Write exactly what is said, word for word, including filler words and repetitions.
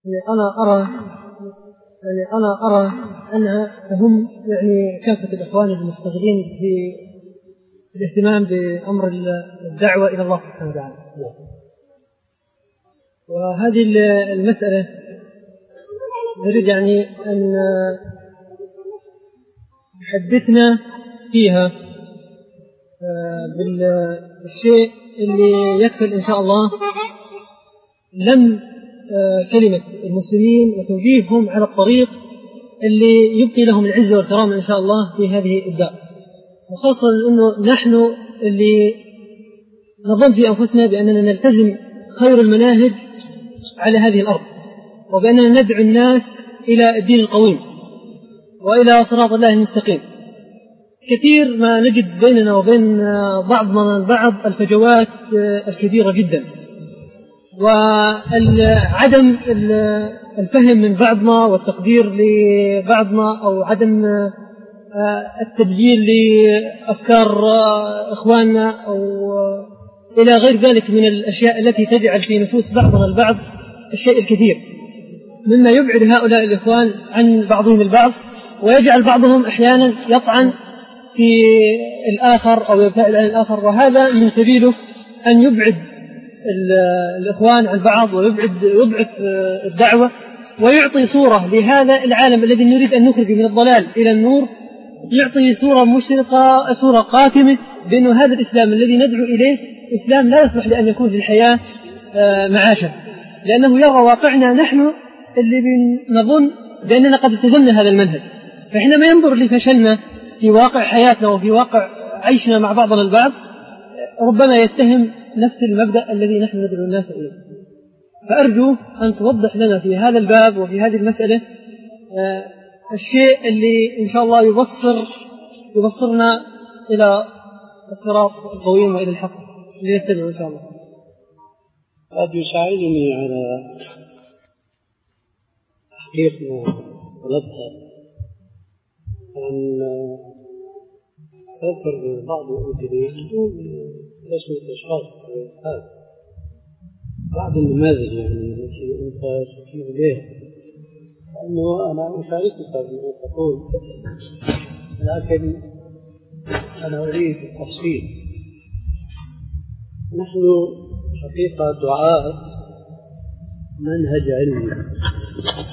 يعني أنا أرى يعني أنا أرى أنها تهم يعني كافة الإخوان المستغلين في الاهتمام بأمر الدعوة إلى الله سبحانه وتعالى. وهذه المسألة نريد يعني أن حدثنا فيها بالشيء اللي يكفل إن شاء الله لم كلمة المسلمين وتوجيههم على الطريق اللي يبقي لهم العزة والكرامة إن شاء الله في هذه الدار، وخاصة أنه نحن اللي نظن في أنفسنا بأننا نلتزم خير المناهج على هذه الأرض، وبأننا ندعو الناس إلى الدين القويم وإلى صراط الله المستقيم. كثير ما نجد بيننا وبين بعضنا البعض الفجوات الكبيرة جدا، وعدم الفهم من بعضنا والتقدير لبعضنا، أو عدم التبجيل لأفكار إخواننا، أو إلى غير ذلك من الأشياء التي تجعل في نفوس بعضنا البعض الشيء الكثير مما يبعد هؤلاء الإخوان عن بعضهم البعض، ويجعل بعضهم أحيانا يطعن في الآخر أو يبتعد عن الآخر، وهذا من سبيله أن يبعد الإخوان عن بعض ويبعد يضعف الدعوة، ويعطي صورة لهذا العالم الذي نريد أن نخرج من الضلال إلى النور، يعطي صورة مشرقة، صورة قاتمة بأن هذا الإسلام الذي ندعو إليه إسلام لا يصلح لأن يكون في الحياة معاشا، لأنه يرى واقعنا نحن اللي نظن بأننا قد التزمنا هذا المنهج، فحينما ينظر لفشلنا في واقع حياتنا وفي واقع عيشنا مع بعضنا البعض ربما يتهم نفس المبدأ الذي نحن ندعو الناس إليه. فأرجو أن توضح لنا في هذا الباب وفي هذه المسألة الشيء اللي إن شاء الله يبصر يبصرنا إلى الصراط القويم وإلى الحق اللي نتبعه إن شاء الله. قد يساعدني على تحقيق ما طلبتها أن أذكر بعض الأمثلة بدون اسم الأشخاص هذا بعض النماذج يعني التي أنت تشير إليها، لأنه أنا أشاركك بما تقول، لكن أنا أريد التفصيل. نحن حقيقة دعاء منهج علمي